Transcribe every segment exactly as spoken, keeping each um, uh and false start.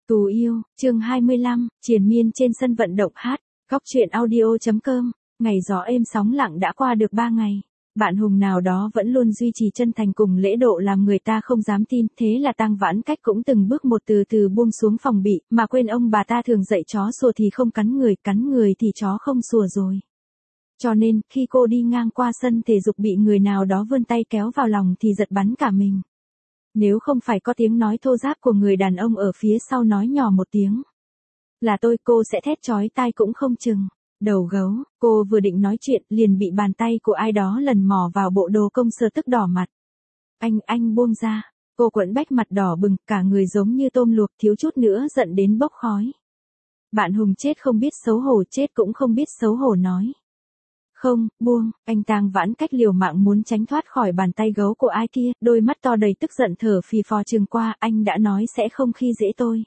Tù yêu, chương hai mươi lăm, triền miên trên sân vận động hát, góc truyện audio.com, ngày gió êm sóng lặng đã qua được ba ngày. Bạn Hùng nào đó vẫn luôn duy trì chân thành cùng lễ độ làm người ta không dám tin, thế là Tang Vãn Cách cũng từng bước một từ từ buông xuống phòng bị, mà quên ông bà ta thường dạy chó sủa thì không cắn người, cắn người thì chó không sủa rồi. Cho nên, khi cô đi ngang qua sân thể dục bị người nào đó vươn tay kéo vào lòng thì giật bắn cả mình. Nếu không phải có tiếng nói thô ráp của người đàn ông ở phía sau nói nhỏ một tiếng là tôi, cô sẽ thét chói tai cũng không chừng. Đầu gấu, cô vừa định nói chuyện liền bị bàn tay của ai đó lần mò vào bộ đồ công sở tức đỏ mặt. Anh, anh buông ra. Cô quẫn bách mặt đỏ bừng, cả người giống như tôm luộc, thiếu chút nữa giận đến bốc khói. Bạn Hùng chết không biết xấu hổ, chết cũng không biết xấu hổ nói. Không, buông, anh Tang Vãn Cách liều mạng muốn tránh thoát khỏi bàn tay gấu của ai kia, đôi mắt to đầy tức giận thở phì phò chừng qua, anh đã nói sẽ không khi dễ tôi.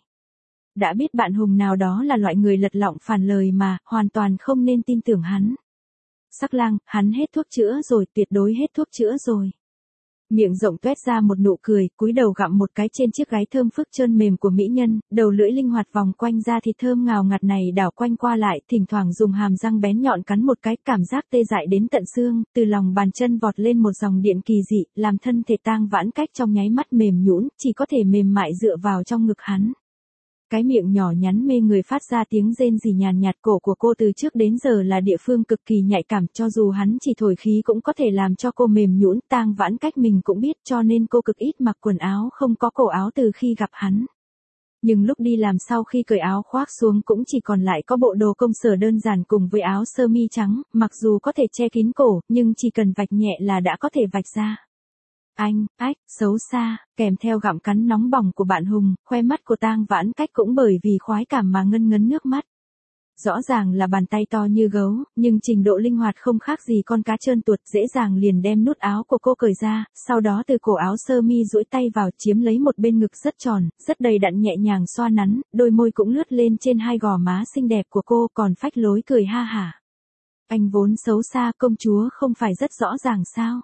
Đã biết bạn Hùng nào đó là loại người lật lọng phản lời mà, hoàn toàn không nên tin tưởng hắn. Sắc lang, hắn hết thuốc chữa rồi, tuyệt đối hết thuốc chữa rồi. Miệng rộng tuét ra một nụ cười, cúi đầu gặm một cái trên chiếc gáy thơm phức trơn mềm của mỹ nhân, đầu lưỡi linh hoạt vòng quanh da thịt thơm ngào ngạt này đảo quanh qua lại, thỉnh thoảng dùng hàm răng bén nhọn cắn một cái, cảm giác tê dại đến tận xương, từ lòng bàn chân vọt lên một dòng điện kỳ dị, làm thân thể Tang Vãn Cách trong nháy mắt mềm nhũn, chỉ có thể mềm mại dựa vào trong ngực hắn. Cái miệng nhỏ nhắn mê người phát ra tiếng rên rỉ nhàn nhạt, cổ của cô từ trước đến giờ là địa phương cực kỳ nhạy cảm, cho dù hắn chỉ thổi khí cũng có thể làm cho cô mềm nhũn. Tang Vãn Cách mình cũng biết, cho nên cô cực ít mặc quần áo không có cổ áo từ khi gặp hắn. Nhưng lúc đi làm sau khi cởi áo khoác xuống cũng chỉ còn lại có bộ đồ công sở đơn giản cùng với áo sơ mi trắng, mặc dù có thể che kín cổ, nhưng chỉ cần vạch nhẹ là đã có thể vạch ra. Anh, ách, xấu xa, kèm theo gặm cắn nóng bỏng của bạn Hùng, khoe mắt của Tang Vãn Cách cũng bởi vì khoái cảm mà ngân ngấn nước mắt. Rõ ràng là bàn tay to như gấu, nhưng trình độ linh hoạt không khác gì con cá trơn tuột, dễ dàng liền đem nút áo của cô cởi ra, sau đó từ cổ áo sơ mi duỗi tay vào chiếm lấy một bên ngực rất tròn, rất đầy đặn nhẹ nhàng xoa nắn, đôi môi cũng lướt lên trên hai gò má xinh đẹp của cô, còn phách lối cười ha hả. Anh vốn xấu xa, công chúa không phải rất rõ ràng sao?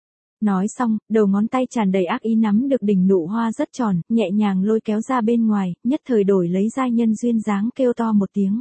Nói xong, đầu ngón tay tràn đầy ác ý nắm được đỉnh nụ hoa rất tròn, nhẹ nhàng lôi kéo ra bên ngoài, nhất thời đổi lấy giai nhân duyên dáng kêu to một tiếng.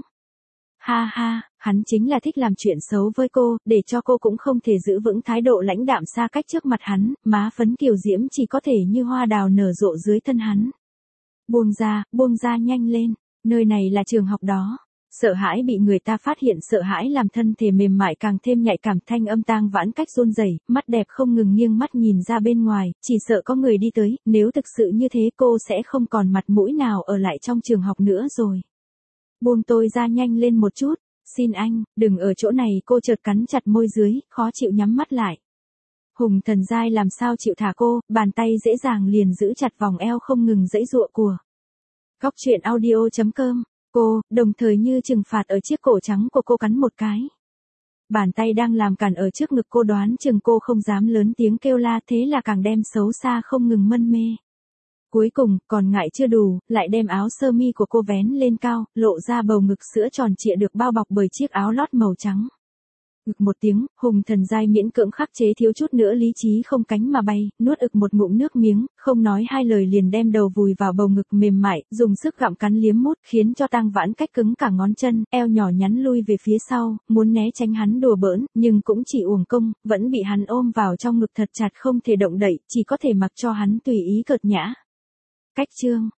Ha ha, hắn chính là thích làm chuyện xấu với cô, để cho cô cũng không thể giữ vững thái độ lãnh đạm xa cách trước mặt hắn, má phấn kiều diễm chỉ có thể như hoa đào nở rộ dưới thân hắn. Buông ra, buông ra nhanh lên, nơi này là trường học đó. Sợ hãi bị người ta phát hiện, sợ hãi làm thân thể mềm mại càng thêm nhạy cảm, thanh âm Tang Vãn Cách run rẩy, mắt đẹp không ngừng nghiêng mắt nhìn ra bên ngoài, chỉ sợ có người đi tới, nếu thực sự như thế cô sẽ không còn mặt mũi nào ở lại trong trường học nữa rồi. Buông tôi ra nhanh lên một chút, xin anh, đừng ở chỗ này, cô chợt cắn chặt môi dưới, khó chịu nhắm mắt lại. Hùng thần giai làm sao chịu thả cô, bàn tay dễ dàng liền giữ chặt vòng eo không ngừng giãy giụa của. Góc truyện audio.com. Cô, đồng thời như trừng phạt ở chiếc cổ trắng của cô cắn một cái. Bàn tay đang làm cản ở trước ngực cô, đoán chừng cô không dám lớn tiếng kêu la, thế là càng đem xấu xa không ngừng mân mê. Cuối cùng, còn ngại chưa đủ, lại đem áo sơ mi của cô vén lên cao, lộ ra bầu ngực sữa tròn trịa được bao bọc bởi chiếc áo lót màu trắng. Ực một tiếng, Hùng thần giai miễn cưỡng khắc chế, thiếu chút nữa lý trí không cánh mà bay, nuốt ực một ngụm nước miếng, không nói hai lời liền đem đầu vùi vào bầu ngực mềm mại, dùng sức gặm cắn liếm mút, khiến cho Tang Vãn Cách cứng cả ngón chân, eo nhỏ nhắn lui về phía sau, muốn né tránh hắn đùa bỡn, nhưng cũng chỉ uổng công, vẫn bị hắn ôm vào trong ngực thật chặt không thể động đậy, chỉ có thể mặc cho hắn tùy ý cợt nhã. Cách chương